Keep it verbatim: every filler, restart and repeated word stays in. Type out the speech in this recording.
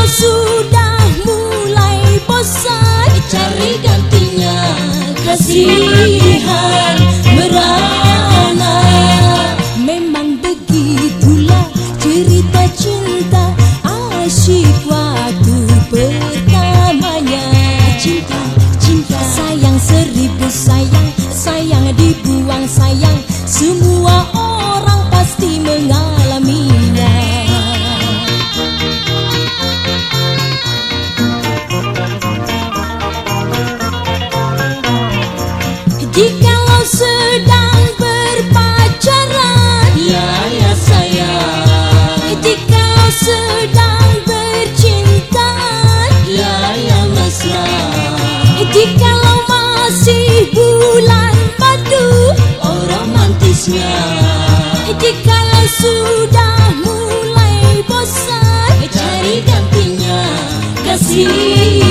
sudah mulai bosan, cari gantinya kasihan merana. Memang begitulah cerita cinta asyik waktu pertamanya. Cinta, cinta, sayang seribu sayang, sayang dibuang sayang, semua orang pasti mengalaminya. Jikalau sedang berpacaran, ya ya sayang. jikalau sedang bercintaan, ya ya mesra. jikalau masih bulan madu, oh romantisnya. jikalau sudah mulai bosan, Cari gantinya kasih